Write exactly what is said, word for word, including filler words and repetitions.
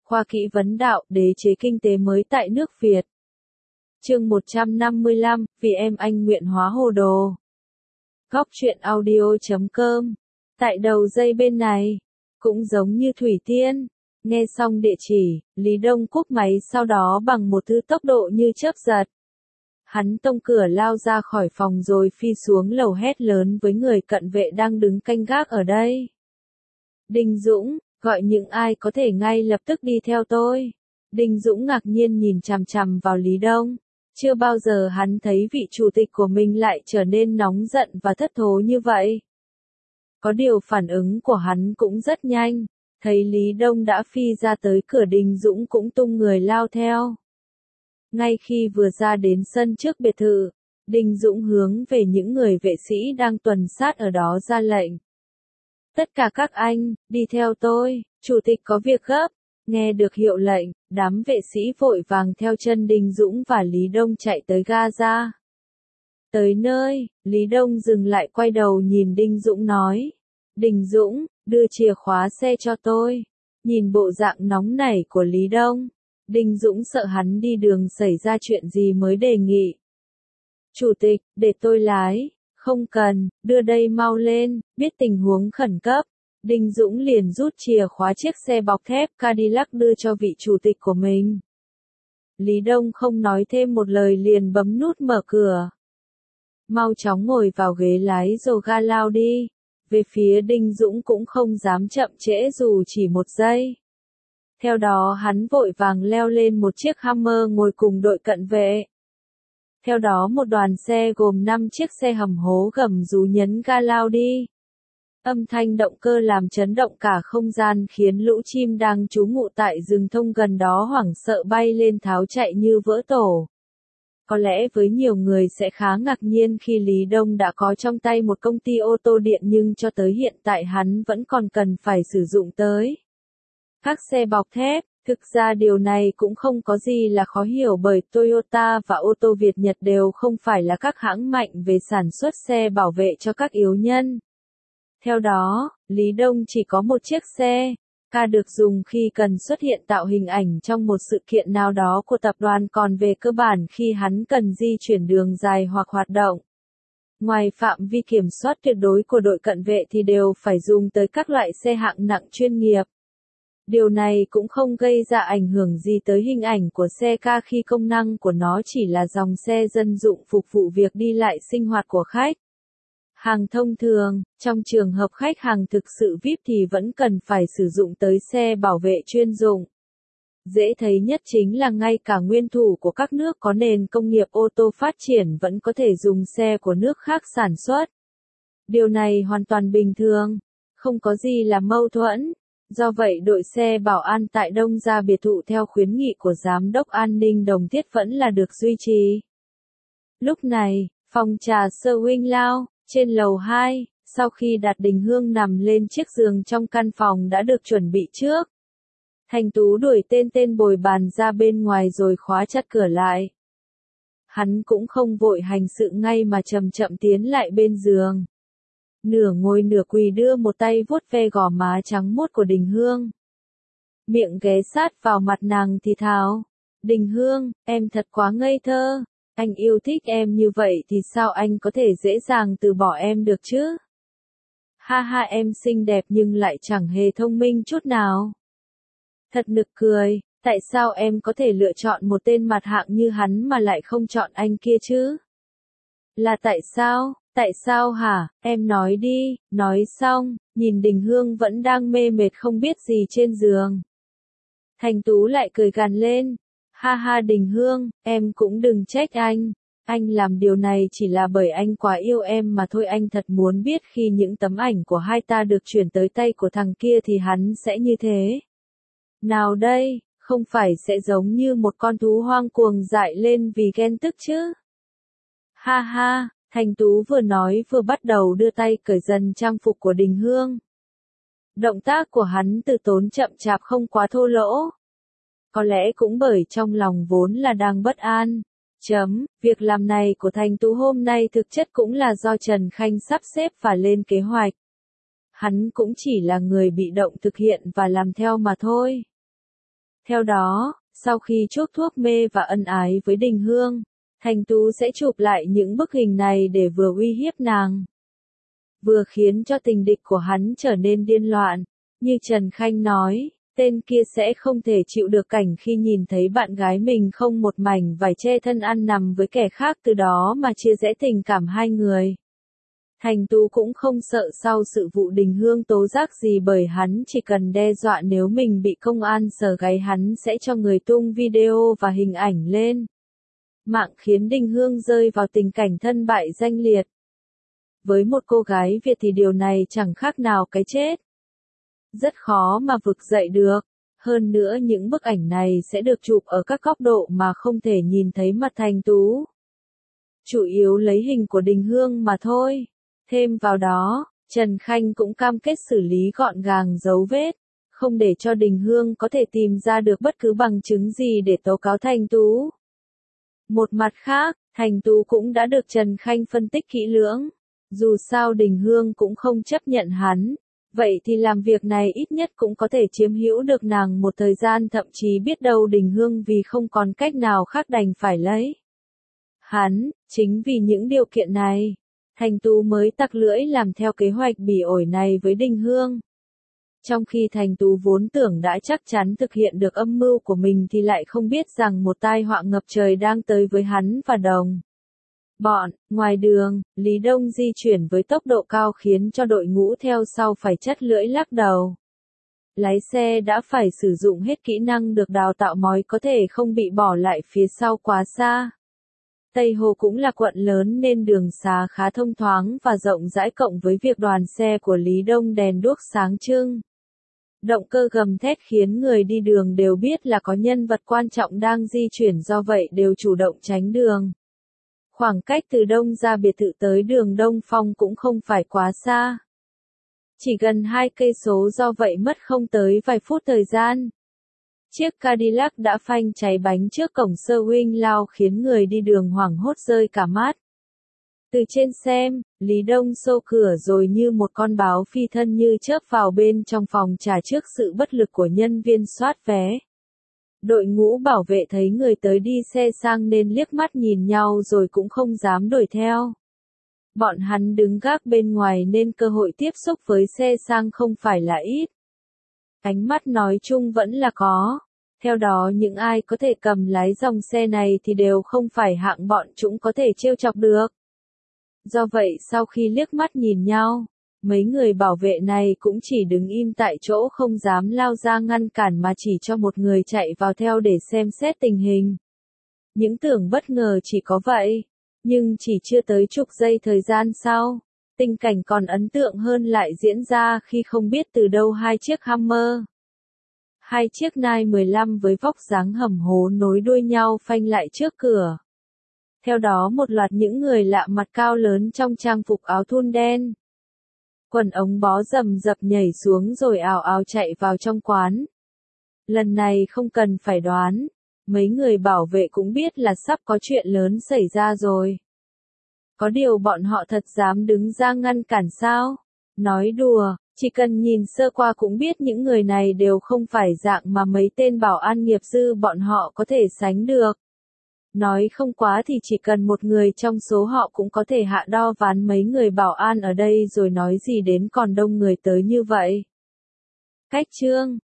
Khoa Kỹ vấn đạo, đế chế kinh tế mới tại nước Việt. Chương một trăm năm mươi lăm, vì em anh nguyện hóa hồ đồ. Góc truyện audio chấm com. Tại đầu dây bên này, cũng giống như Thủy Tiên. Nghe xong địa chỉ, Lý Đông cúp máy sau đó bằng một thứ tốc độ như chớp giật. Hắn tông cửa lao ra khỏi phòng rồi phi xuống lầu hét lớn với người cận vệ đang đứng canh gác ở đây. Đinh Dũng, gọi những ai có thể ngay lập tức đi theo tôi. Đinh Dũng ngạc nhiên nhìn chằm chằm vào Lý Đông. Chưa bao giờ hắn thấy vị chủ tịch của mình lại trở nên nóng giận và thất thố như vậy. Có điều phản ứng của hắn cũng rất nhanh. Thấy Lý Đông đã phi ra tới cửa, Đinh Dũng cũng tung người lao theo. Ngay khi vừa ra đến sân trước biệt thự, Đinh Dũng hướng về những người vệ sĩ đang tuần sát ở đó ra lệnh. Tất cả các anh, đi theo tôi, chủ tịch có việc gấp. Nghe được hiệu lệnh, đám vệ sĩ vội vàng theo chân Đinh Dũng và Lý Đông chạy tới Gaza. Tới nơi, Lý Đông dừng lại quay đầu nhìn Đinh Dũng nói. Đinh Dũng, đưa chìa khóa xe cho tôi. Nhìn bộ dạng nóng nảy của Lý Đông, Đinh Dũng sợ hắn đi đường xảy ra chuyện gì mới đề nghị. Chủ tịch, để tôi lái. Không cần, đưa đây mau lên, biết tình huống khẩn cấp. Đinh Dũng liền rút chìa khóa chiếc xe bọc thép Cadillac đưa cho vị chủ tịch của mình. Lý Đông không nói thêm một lời liền bấm nút mở cửa. Mau chóng ngồi vào ghế lái rồi ga lao đi. Về phía Đinh Dũng cũng không dám chậm trễ dù chỉ một giây. Theo đó hắn vội vàng leo lên một chiếc Hummer ngồi cùng đội cận vệ. Theo đó một đoàn xe gồm năm chiếc xe hầm hố gầm rú nhấn ga lao đi. Âm thanh động cơ làm chấn động cả không gian khiến lũ chim đang trú ngụ tại rừng thông gần đó hoảng sợ bay lên tháo chạy như vỡ tổ. Có lẽ với nhiều người sẽ khá ngạc nhiên khi Lý Đông đã có trong tay một công ty ô tô điện nhưng cho tới hiện tại hắn vẫn còn cần phải sử dụng tới các xe bọc thép. Thực ra điều này cũng không có gì là khó hiểu bởi Toyota và ô tô Việt Nhật đều không phải là các hãng mạnh về sản xuất xe bảo vệ cho các yếu nhân. Theo đó, Lý Đông chỉ có một chiếc xe, K được dùng khi cần xuất hiện tạo hình ảnh trong một sự kiện nào đó của tập đoàn, còn về cơ bản khi hắn cần di chuyển đường dài hoặc hoạt động. Ngoài phạm vi kiểm soát tuyệt đối của đội cận vệ thì đều phải dùng tới các loại xe hạng nặng chuyên nghiệp. Điều này cũng không gây ra ảnh hưởng gì tới hình ảnh của xe K khi công năng của nó chỉ là dòng xe dân dụng phục vụ việc đi lại sinh hoạt của khách. Hàng thông thường, trong trường hợp khách hàng thực sự vi ai pi thì vẫn cần phải sử dụng tới xe bảo vệ chuyên dụng. Dễ thấy nhất chính là ngay cả nguyên thủ của các nước có nền công nghiệp ô tô phát triển vẫn có thể dùng xe của nước khác sản xuất. Điều này hoàn toàn bình thường, không có gì là mâu thuẫn. Do vậy đội xe bảo an tại Đông Gia biệt thự theo khuyến nghị của Giám đốc An ninh Đồng Thiết vẫn là được duy trì. Lúc này, phòng trà Sơ Huynh Lao, trên lầu hai, sau khi đặt Đình Hương nằm lên chiếc giường trong căn phòng đã được chuẩn bị trước. Thành Tú đuổi tên tên bồi bàn ra bên ngoài rồi khóa chặt cửa lại. Hắn cũng không vội hành sự ngay mà chậm chậm tiến lại bên giường. Nửa ngồi nửa quỳ đưa một tay vuốt ve gò má trắng muốt của Đình Hương. Miệng ghé sát vào mặt nàng thì thào. Đình Hương, em thật quá ngây thơ. Anh yêu thích em như vậy thì sao anh có thể dễ dàng từ bỏ em được chứ? Ha ha, em xinh đẹp nhưng lại chẳng hề thông minh chút nào. Thật nực cười, tại sao em có thể lựa chọn một tên mặt hạng như hắn mà lại không chọn anh kia chứ? Là tại sao? Tại sao hả? Em nói đi. Nói xong, nhìn Đình Hương vẫn đang mê mệt không biết gì trên giường. Thành Tú lại cười gằn lên. Ha ha Đình Hương, em cũng đừng trách anh. Anh làm điều này chỉ là bởi anh quá yêu em mà thôi. Anh thật muốn biết khi những tấm ảnh của hai ta được chuyển tới tay của thằng kia thì hắn sẽ như thế nào đây, không phải sẽ giống như một con thú hoang cuồng dại lên vì ghen tức chứ? Ha ha. Thành Tú vừa nói vừa bắt đầu đưa tay cởi dần trang phục của Đình Hương. Động tác của hắn từ tốn chậm chạp không quá thô lỗ. Có lẽ cũng bởi trong lòng vốn là đang bất an. Chấm, việc làm này của Thành Tú hôm nay thực chất cũng là do Trần Khanh sắp xếp và lên kế hoạch. Hắn cũng chỉ là người bị động thực hiện và làm theo mà thôi. Theo đó, sau khi chuốc thuốc mê và ân ái với Đình Hương, Thành Tú sẽ chụp lại những bức hình này để vừa uy hiếp nàng, vừa khiến cho tình địch của hắn trở nên điên loạn. Như Trần Khanh nói, tên kia sẽ không thể chịu được cảnh khi nhìn thấy bạn gái mình không một mảnh vải che thân ăn nằm với kẻ khác, từ đó mà chia rẽ tình cảm hai người. Thành Tú cũng không sợ sau sự vụ Đình Hương tố giác gì, bởi hắn chỉ cần đe dọa nếu mình bị công an sờ gáy hắn sẽ cho người tung video và hình ảnh lên mạng, khiến Đình Hương rơi vào tình cảnh thân bại danh liệt. Với một cô gái Việt thì điều này chẳng khác nào cái chết. Rất khó mà vực dậy được. Hơn nữa những bức ảnh này sẽ được chụp ở các góc độ mà không thể nhìn thấy mặt Thành Tú. Chủ yếu lấy hình của Đình Hương mà thôi. Thêm vào đó, Trần Khanh cũng cam kết xử lý gọn gàng dấu vết, không để cho Đình Hương có thể tìm ra được bất cứ bằng chứng gì để tố cáo Thành Tú. Một mặt khác, Thành Tú cũng đã được Trần Khanh phân tích kỹ lưỡng. Dù sao Đình Hương cũng không chấp nhận hắn, vậy thì làm việc này ít nhất cũng có thể chiếm hữu được nàng một thời gian, thậm chí biết đâu Đình Hương vì không còn cách nào khác đành phải lấy hắn. Chính vì những điều kiện này, Thành Tú mới tặc lưỡi làm theo kế hoạch bỉ ổi này với Đình Hương. Trong khi Thành Tú vốn tưởng đã chắc chắn thực hiện được âm mưu của mình thì lại không biết rằng một tai họa ngập trời đang tới với hắn và đồng bọn. Ngoài đường, Lý Đông di chuyển với tốc độ cao khiến cho đội ngũ theo sau phải chắt lưỡi lắc đầu. Lái xe đã phải sử dụng hết kỹ năng được đào tạo mới có thể không bị bỏ lại phía sau quá xa. Tây Hồ cũng là quận lớn nên đường xá khá thông thoáng và rộng rãi, cộng với việc đoàn xe của Lý Đông đèn đuốc sáng trưng. Động cơ gầm thét khiến người đi đường đều biết là có nhân vật quan trọng đang di chuyển, do vậy đều chủ động tránh đường. Khoảng cách từ Đông Gia biệt thự tới đường Đông Phong cũng không phải quá xa. Chỉ gần hai cây số, do vậy mất không tới vài phút thời gian. Chiếc Cadillac đã phanh cháy bánh trước cổng Sơ Huynh Lao khiến người đi đường hoảng hốt rơi cả mắt. Từ trên xem, Lý Đông xô cửa rồi như một con báo phi thân như chớp vào bên trong phòng trà trước sự bất lực của nhân viên soát vé. Đội ngũ bảo vệ thấy người tới đi xe sang nên liếc mắt nhìn nhau rồi cũng không dám đuổi theo. Bọn hắn đứng gác bên ngoài nên cơ hội tiếp xúc với xe sang không phải là ít. Ánh mắt nói chung vẫn là có. Theo đó những ai có thể cầm lái dòng xe này thì đều không phải hạng bọn chúng có thể trêu chọc được. Do vậy sau khi liếc mắt nhìn nhau, mấy người bảo vệ này cũng chỉ đứng im tại chỗ, không dám lao ra ngăn cản mà chỉ cho một người chạy vào theo để xem xét tình hình. Những tưởng bất ngờ chỉ có vậy, nhưng chỉ chưa tới chục giây thời gian sau, tình cảnh còn ấn tượng hơn lại diễn ra khi không biết từ đâu hai chiếc Hummer, hai chiếc Nai mười lăm với vóc dáng hầm hố nối đuôi nhau phanh lại trước cửa. Theo đó một loạt những người lạ mặt cao lớn trong trang phục áo thun đen, quần ống bó rầm rập nhảy xuống rồi ào ào chạy vào trong quán. Lần này không cần phải đoán, mấy người bảo vệ cũng biết là sắp có chuyện lớn xảy ra rồi. Có điều bọn họ thật dám đứng ra ngăn cản sao? Nói đùa, chỉ cần nhìn sơ qua cũng biết những người này đều không phải dạng mà mấy tên bảo an nghiệp dư bọn họ có thể sánh được. Nói không quá thì chỉ cần một người trong số họ cũng có thể hạ đo ván mấy người bảo an ở đây, rồi nói gì đến còn đông người tới như vậy. Cách chương